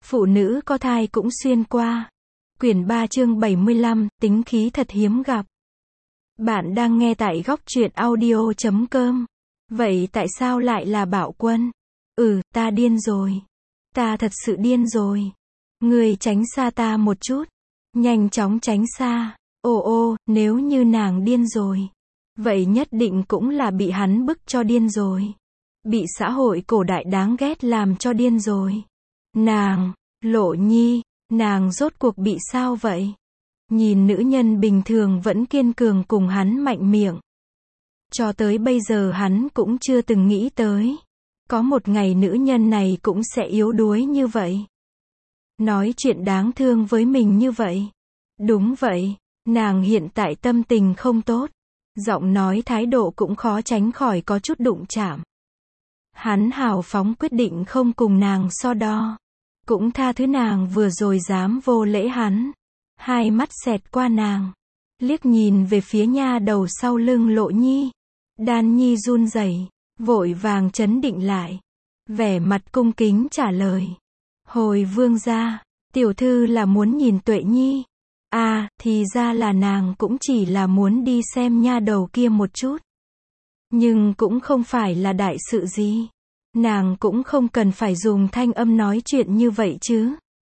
Phụ nữ có thai cũng xuyên qua. Quyển 3 chương 75, tính khí thật hiếm gặp. Bạn đang nghe tại góc truyện audio.com. Vậy tại sao lại là Bảo Quân? Ta điên rồi. Ta thật sự điên rồi. Người tránh xa ta một chút. Nhanh chóng tránh xa. Nếu như nàng điên rồi. Vậy nhất định cũng là bị hắn bức cho điên rồi. Bị xã hội cổ đại đáng ghét làm cho điên rồi. Nàng, Lộ Nhi, nàng rốt cuộc bị sao vậy? Nhìn nữ nhân bình thường vẫn kiên cường cùng hắn mạnh miệng. Cho tới bây giờ hắn cũng chưa từng nghĩ tới. Có một ngày nữ nhân này cũng sẽ yếu đuối như vậy. Nói chuyện đáng thương với mình như vậy. Đúng vậy, nàng hiện tại tâm tình không tốt. Giọng nói thái độ cũng khó tránh khỏi có chút đụng chạm. Hắn hào phóng quyết định không cùng nàng so đo. Cũng tha thứ nàng vừa rồi dám vô lễ hắn. Hai mắt xẹt qua nàng. Liếc nhìn về phía nha đầu sau lưng Lộ Nhi. Đan Nhi run rẩy, vội vàng trấn định lại. Vẻ mặt cung kính trả lời. Hồi vương gia, tiểu thư là muốn nhìn Tuệ Nhi. Thì ra là nàng cũng chỉ là muốn đi xem nha đầu kia một chút. Nhưng cũng không phải là đại sự gì. Nàng cũng không cần phải dùng thanh âm nói chuyện như vậy chứ.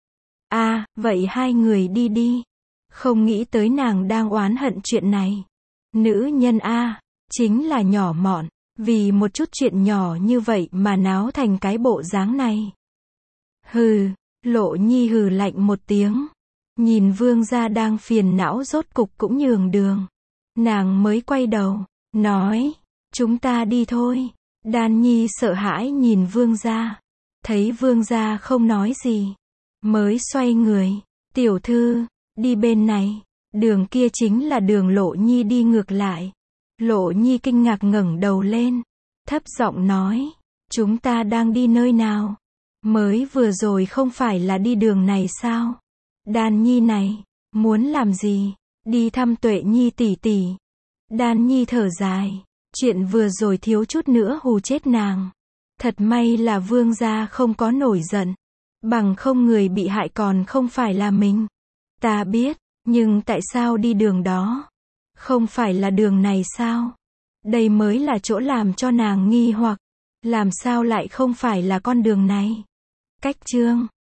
Vậy hai người đi đi. Không nghĩ tới nàng đang oán hận chuyện này. Nữ nhân chính là nhỏ mọn. Vì một chút chuyện nhỏ như vậy mà náo thành cái bộ dáng này. Hừ, Lộ Nhi hừ lạnh một tiếng. Nhìn vương gia đang phiền não rốt cục cũng nhường đường. Nàng mới quay đầu, nói, chúng ta đi thôi. Đan Nhi sợ hãi nhìn vương gia. Thấy vương gia không nói gì. Mới xoay người, tiểu thư, đi bên này. Đường kia chính là đường Lộ Nhi đi ngược lại. Lộ Nhi kinh ngạc ngẩng đầu lên. Thấp giọng nói, chúng ta đang đi nơi nào? Mới vừa rồi không phải là đi đường này sao? Đan Nhi này, muốn làm gì? Đi thăm Tuệ Nhi tỷ tỷ. Đan Nhi thở dài. Chuyện vừa rồi thiếu chút nữa hù chết nàng. Thật may là vương gia không có nổi giận. Bằng không người bị hại còn không phải là mình. Ta biết, nhưng tại sao đi đường đó? Không phải là đường này sao? Đây mới là chỗ làm cho nàng nghi hoặc. Làm sao lại không phải là con đường này? Cách chương